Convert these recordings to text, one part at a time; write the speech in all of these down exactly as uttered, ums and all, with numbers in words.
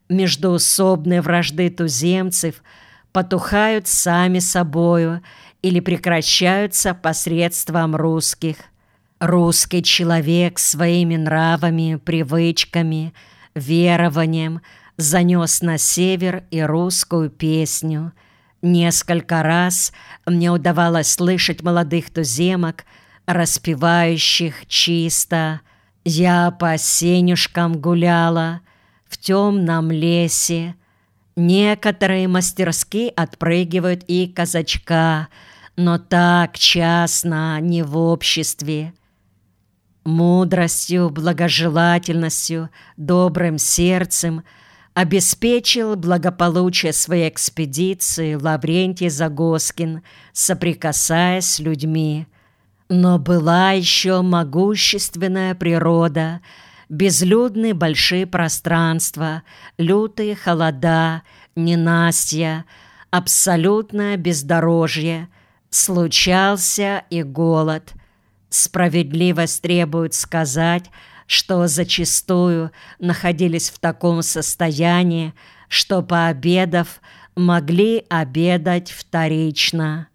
Междоусобные вражды туземцев потухают сами собою или прекращаются посредством русских. Русский человек своими нравами, привычками, верованием занес на север и русскую песню. Несколько раз мне удавалось слышать молодых туземок, распевающих чисто: «Я по сенюшкам гуляла в темном лесе». Некоторые мастерски отпрыгивают и казачка, но так частно, не в обществе. Мудростью, благожелательностью, добрым сердцем обеспечил благополучие своей экспедиции Лаврентий Загоскин, соприкасаясь с людьми. Но была еще могущественная природа, безлюдные большие пространства, лютые холода, ненастья, абсолютное бездорожье, случался и голод. Справедливость требует сказать, что зачастую находились в таком состоянии, что, пообедав, могли обедать вторично.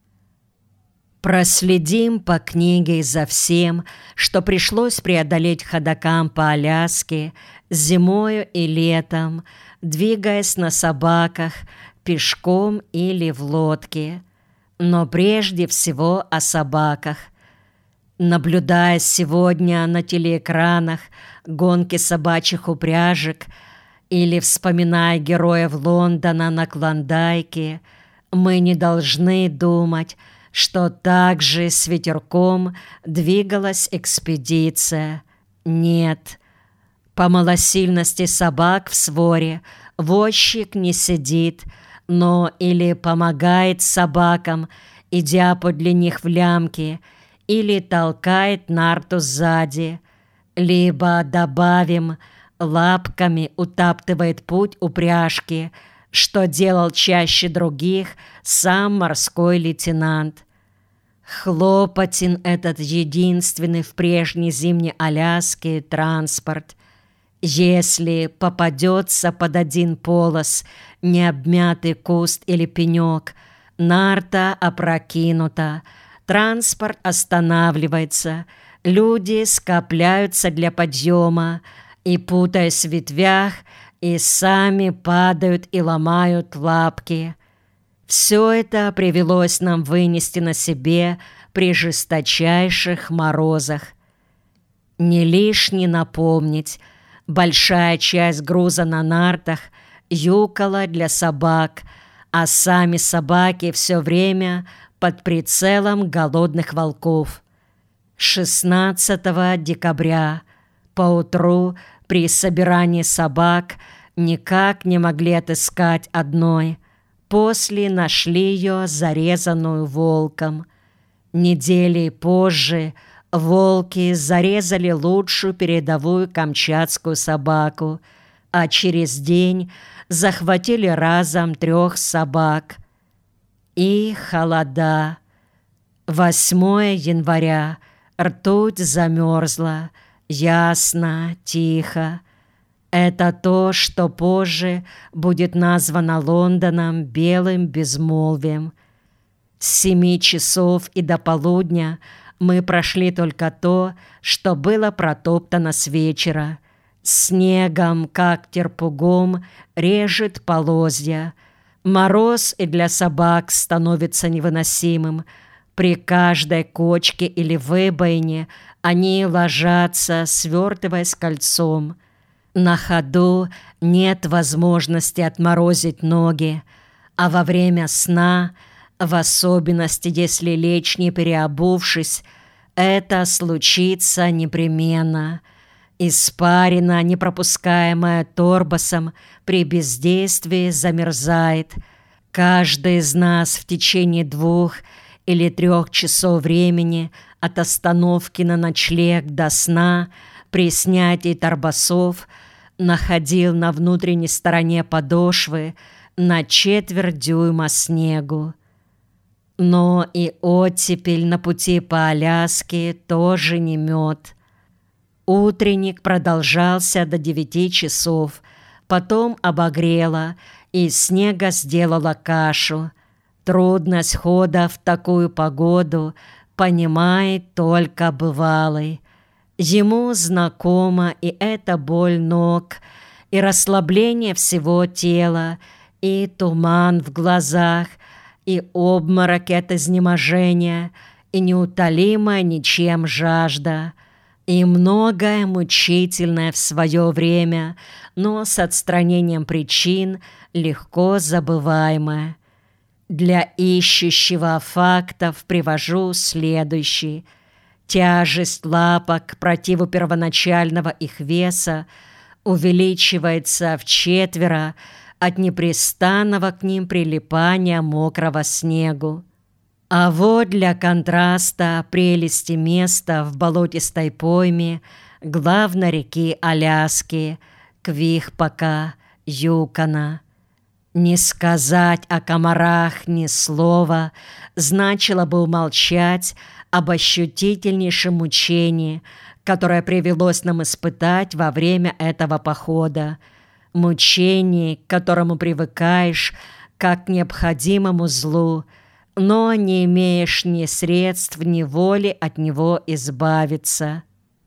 Проследим по книге за всем, что пришлось преодолеть ходокам по Аляске зимою и летом, двигаясь на собаках, пешком или в лодке. Но прежде всего о собаках. Наблюдая сегодня на телеэкранах гонки собачьих упряжек или вспоминая героев Лондона на Клондайке, мы не должны думать, что также с ветерком двигалась экспедиция. Нет, по малосильности собак в своре возчик не сидит, но или помогает собакам, идя подле них в лямки, или толкает нарту сзади, либо, добавим, лапками утаптывает путь упряжки, что делал чаще других сам морской лейтенант. Хлопотен этот единственный в прежней зимней Аляске транспорт. Если попадется под один полос необмятый куст или пенек, нарта опрокинута, транспорт останавливается, люди скопляются для подъема и, путаясь в ветвях, и сами падают и ломают лапки. Все это привелось нам вынести на себе при жесточайших морозах. Не лишне напомнить, большая часть груза на нартах юкала для собак, а сами собаки все время под прицелом голодных волков. шестнадцатого декабря поутру при собирании собак никак не могли отыскать одной. После нашли ее зарезанную волком. Недели позже волки зарезали лучшую передовую камчатскую собаку, а через день захватили разом трех собак. И холода. восьмого января. Ртуть замерзла. Ясно, тихо. Это то, что позже будет названо Лондоном белым безмолвием. С семи часов и до полудня мы прошли только то, что было протоптано с вечера. Снегом, как терпугом, режет полозья. Мороз и для собак становится невыносимым. При каждой кочке или выбоине они ложатся, свертываясь кольцом. На ходу нет возможности отморозить ноги, а во время сна, в особенности если лечь не переобувшись, это случится непременно. Испарина, не пропускаемая торбосом, при бездействии замерзает. Каждый из нас в течение двух или трех часов времени от остановки на ночлег до сна при снятии торбосов находил на внутренней стороне подошвы на четверть дюйма снегу. Но и оттепель на пути по Аляске тоже не мед. Утренник продолжался до девяти часов, потом обогрела, и из снега сделала кашу. Трудность хода в такую погоду понимает только бывалый. Ему знакома и эта боль ног, и расслабление всего тела, и туман в глазах, и обморок от изнеможения, и неутолимая ничем жажда, и многое мучительное в свое время, но с отстранением причин легко забываемое. Для ищущего фактов привожу следующий. Тяжесть лапок противу первоначального их веса увеличивается вчетверо от непрестанного к ним прилипания мокрого снегу. А вот для контраста прелести места в болотистой пойме главной реки Аляски, Квихпака, Юкона. Не сказать о комарах ни слова значило бы умолчать об ощутительнейшем мучении, которое привелось нам испытать во время этого похода. Мучение, к которому привыкаешь как к необходимому злу, но не имеешь ни средств, ни воли от него избавиться.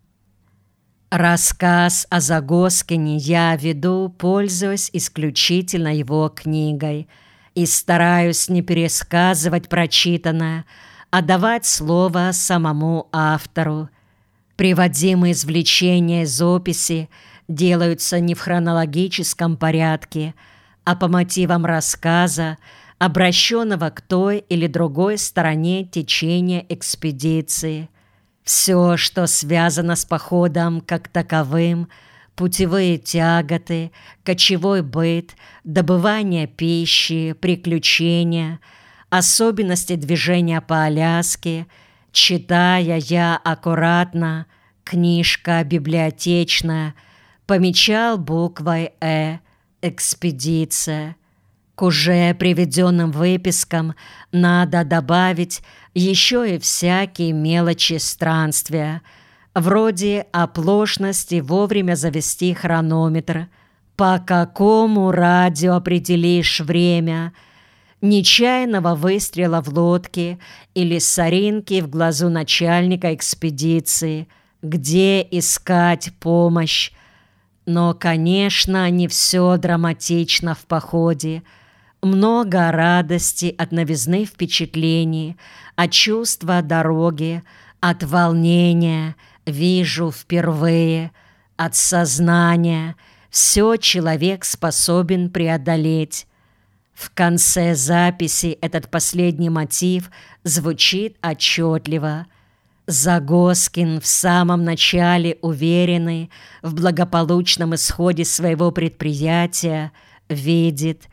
Рассказ о Загоскине я веду, пользуясь исключительно его книгой, и стараюсь не пересказывать прочитанное, а давать слово самому автору. Приводимые извлечения из описи делаются не в хронологическом порядке, а по мотивам рассказа, обращенного к той или другой стороне течения экспедиции. Все, что связано с походом как таковым, путевые тяготы, кочевой быт, добывание пищи, приключения, особенности движения по Аляске, читая я аккуратно, книжка библиотечная, помечал буквой «Э» «Экспедиция». К уже приведенным выпискам надо добавить еще и всякие мелочи странствия, вроде оплошности вовремя завести хронометр, по какому радио определишь время, нечаянного выстрела в лодке или соринки в глазу начальника экспедиции, где искать помощь. Но, конечно, не все драматично в походе. Много радости от новизны впечатлений, от чувства дороги, от волнения, вижу впервые, от сознания. Все человек способен преодолеть. В конце записи этот последний мотив звучит отчетливо. Загоскин, в самом начале уверенный в благополучном исходе своего предприятия, видит,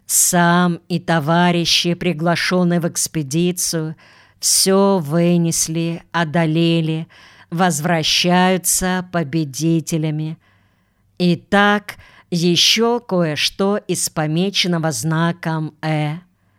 сам и товарищи, приглашенные в экспедицию, все вынесли, одолели, возвращаются победителями. Итак, еще кое-что из помеченного знаком «Э».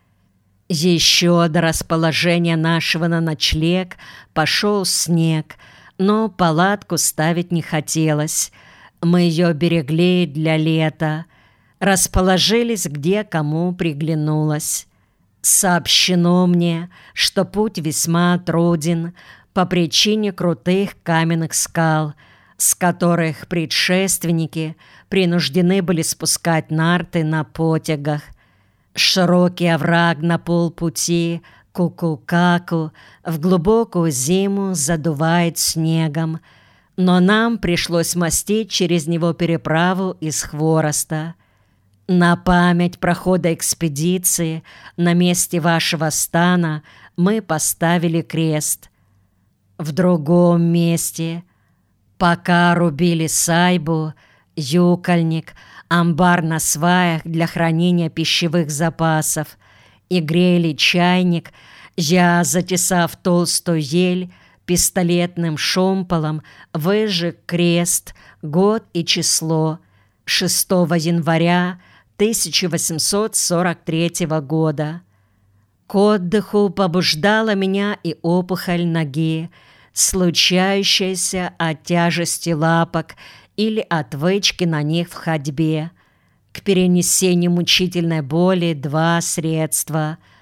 Еще до расположения нашего на ночлег пошел снег, но палатку ставить не хотелось. Мы ее берегли для лета, расположились где кому приглянулось. Сообщено мне, что путь весьма труден по причине крутых каменных скал, с которых предшественники принуждены были спускать нарты на потягах. Широкий овраг на полпути Кукукаку в глубокую зиму задувает снегом, но нам пришлось мостить через него переправу из хвороста. На память прохода экспедиции на месте вашего стана мы поставили крест. В другом месте, пока рубили сайбу, юкольник, амбар на сваях для хранения пищевых запасов и грели чайник, я, затесав толстую ель, пистолетным шомполом выжег крест, год и число шестого января тысяча восемьсот сорок третьего года. К отдыху побуждала меня и опухоль ноги, случающаяся от тяжести лапок или отвычки на них в ходьбе. к перенесению мучительной боли два средства –